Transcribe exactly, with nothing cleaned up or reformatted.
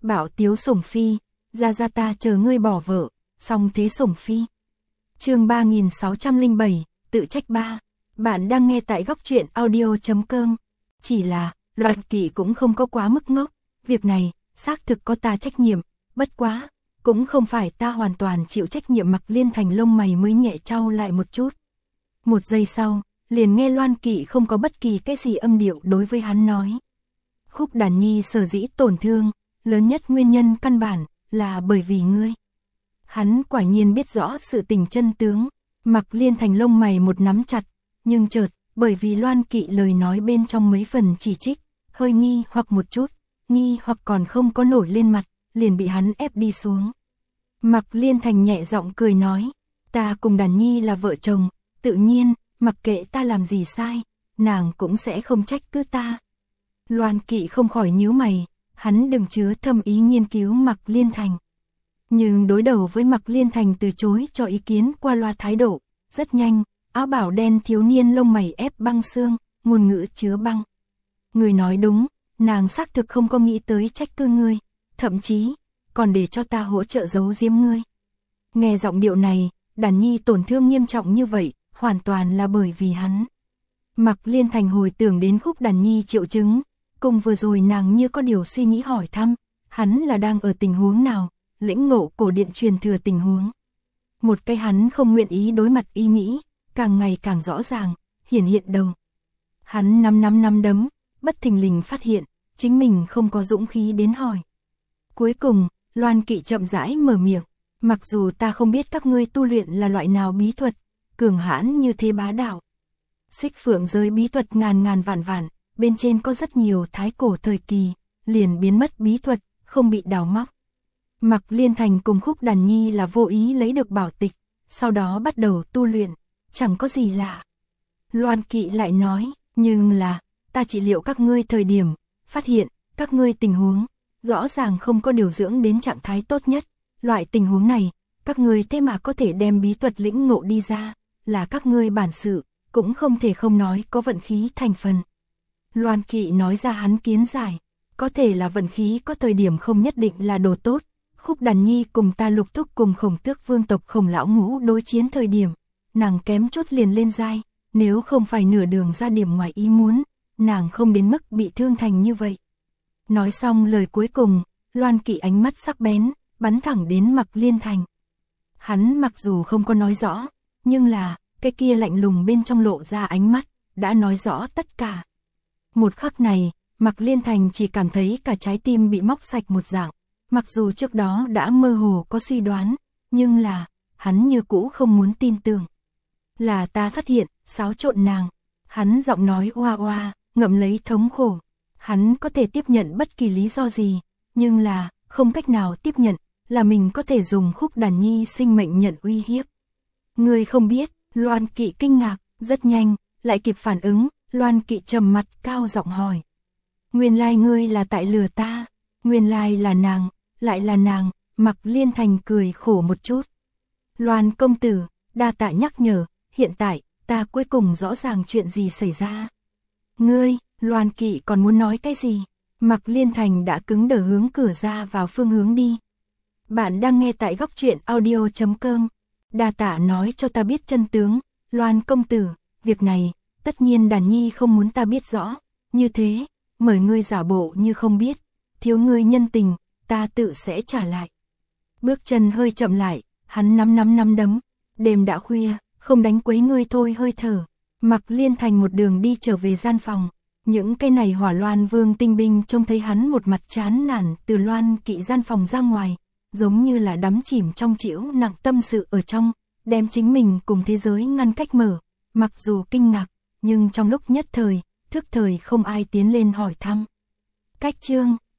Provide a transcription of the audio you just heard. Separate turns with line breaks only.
Bảo tiếu sủng phi, ra ra ta chờ ngươi bỏ vợ, xong thế sủng phi. Chương ba nghìn sáu trăm lẻ bảy, tự trách ba. Bạn đang nghe tại góc truyện audio chấm com. Chỉ là, Loan Kỵ cũng không có quá mức ngốc, việc này, xác thực có ta trách nhiệm, bất quá, cũng không phải ta hoàn toàn chịu trách nhiệm. Mặc Liên Thành lông mày mới nhẹ trao lại một chút. Một giây sau, liền nghe Loan Kỵ không có bất kỳ cái gì âm điệu đối với hắn nói. Khúc Đàn Nhi sở dĩ tổn thương, lớn nhất nguyên nhân căn bản, là bởi vì ngươi. Hắn quả nhiên biết rõ sự tình chân tướng, Mặc Liên Thành lông mày một nắm chặt, nhưng chợt, bởi vì Loan Kỵ lời nói bên trong mấy phần chỉ trích, hơi nghi hoặc một chút, nghi hoặc còn không có nổi lên mặt, liền bị hắn ép đi xuống. Mặc Liên Thành nhẹ giọng cười nói, ta cùng Đàn Nhi là vợ chồng, tự nhiên, mặc kệ ta làm gì sai, nàng cũng sẽ không trách cứ ta. Loan Kỵ không khỏi nhíu mày, hắn đừng chứa thâm ý nghiên cứu Mặc Liên Thành. Nhưng đối đầu với Mặc Liên Thành từ chối cho ý kiến qua loa thái độ, rất nhanh, áo bảo đen thiếu niên lông mày ép băng xương, ngôn ngữ chứa băng. Người nói đúng, nàng xác thực không có nghĩ tới trách cứ ngươi, thậm chí, còn để cho ta hỗ trợ giấu giếm ngươi. Nghe giọng điệu này, Đàn Nhi tổn thương nghiêm trọng như vậy, hoàn toàn là bởi vì hắn. Mặc Liên Thành hồi tưởng đến Khúc Đàn Nhi triệu chứng, cùng vừa rồi nàng như có điều suy nghĩ hỏi thăm, hắn là đang ở tình huống nào, lĩnh ngộ cổ điện truyền thừa tình huống. Một cái hắn không nguyện ý đối mặt ý nghĩ, càng ngày càng rõ ràng, hiển hiện đầu. Hắn năm năm năm đấm, bất thình lình phát hiện, chính mình không có dũng khí đến hỏi. Cuối cùng, Loan Kỵ chậm rãi mở miệng, mặc dù ta không biết các ngươi tu luyện là loại nào bí thuật, cường hãn như thế bá đạo. Xích Phượng giới bí thuật ngàn ngàn vạn vạn, bên trên có rất nhiều thái cổ thời kỳ, liền biến mất bí thuật, không bị đào móc. Mặc Liên Thành cùng Khúc Đàn Nhi là vô ý lấy được bảo tịch, sau đó bắt đầu tu luyện, chẳng có gì lạ. Loan Kỵ lại nói, nhưng là, ta trị liệu các ngươi thời điểm, phát hiện, các ngươi tình huống, rõ ràng không có điều dưỡng đến trạng thái tốt nhất. Loại tình huống này, các ngươi thế mà có thể đem bí thuật lĩnh ngộ đi ra, là các ngươi bản sự, cũng không thể không nói có vận khí thành phần. Loan Kỵ nói ra hắn kiến giải, có thể là vận khí có thời điểm không nhất định là đồ tốt. Khúc Đàn Nhi cùng ta Lục Thúc cùng Khổng Tước vương tộc Khổng lão ngũ đối chiến thời điểm, nàng kém chút liền lên giai, nếu không phải nửa đường ra điểm ngoài ý muốn, nàng không đến mức bị thương thành như vậy. Nói xong lời cuối cùng, Loan Kỵ ánh mắt sắc bén, bắn thẳng đến Mặc Liên Thành. Hắn mặc dù không có nói rõ, nhưng là, cái kia lạnh lùng bên trong lộ ra ánh mắt, đã nói rõ tất cả. Một khắc này, Mặc Liên Thành chỉ cảm thấy cả trái tim bị móc sạch một dạng, mặc dù trước đó đã mơ hồ có suy đoán, nhưng là, hắn như cũ không muốn tin tưởng. Là ta phát hiện, xáo trộn nàng. Hắn giọng nói oa oa, ngậm lấy thống khổ. Hắn có thể tiếp nhận bất kỳ lý do gì, nhưng là, không cách nào tiếp nhận, là mình có thể dùng Khúc Đàn Nhi sinh mệnh nhận uy hiếp. Ngươi không biết, Loan Kỵ kinh ngạc, rất nhanh, lại kịp phản ứng, Loan Kỵ trầm mặt cao giọng hỏi. Nguyên lai ngươi là tại lừa ta, nguyên lai là nàng, lại là nàng. Mặc Liên Thành cười khổ một chút. Loan công tử, đa tạ nhắc nhở, hiện tại, ta cuối cùng rõ ràng chuyện gì xảy ra. Ngươi, Loan Kỵ còn muốn nói cái gì? Mặc Liên Thành đã cứng đờ hướng cửa ra vào phương hướng đi. Bạn đang nghe tại góc truyện audio chấm com. Đa tạ nói cho ta biết chân tướng, Loan công tử, việc này, tất nhiên Đàn Nhi không muốn ta biết rõ, như thế, mời ngươi giả bộ như không biết, thiếu ngươi nhân tình, ta tự sẽ trả lại. Bước chân hơi chậm lại, hắn nắm nắm nắm đấm, đêm đã khuya, không đánh quấy ngươi thôi hơi thở. Mặc Liên Thành một đường đi trở về gian phòng, những cái này Hỏa Loan Vương tinh binh trông thấy hắn một mặt chán nản từ Loan Kỵ gian phòng ra ngoài, giống như là đắm chìm trong chịu nặng tâm sự ở trong, đem chính mình cùng thế giới ngăn cách mở, mặc dù kinh ngạc, nhưng trong lúc nhất thời, thức thời không ai tiến lên hỏi thăm. Cách chương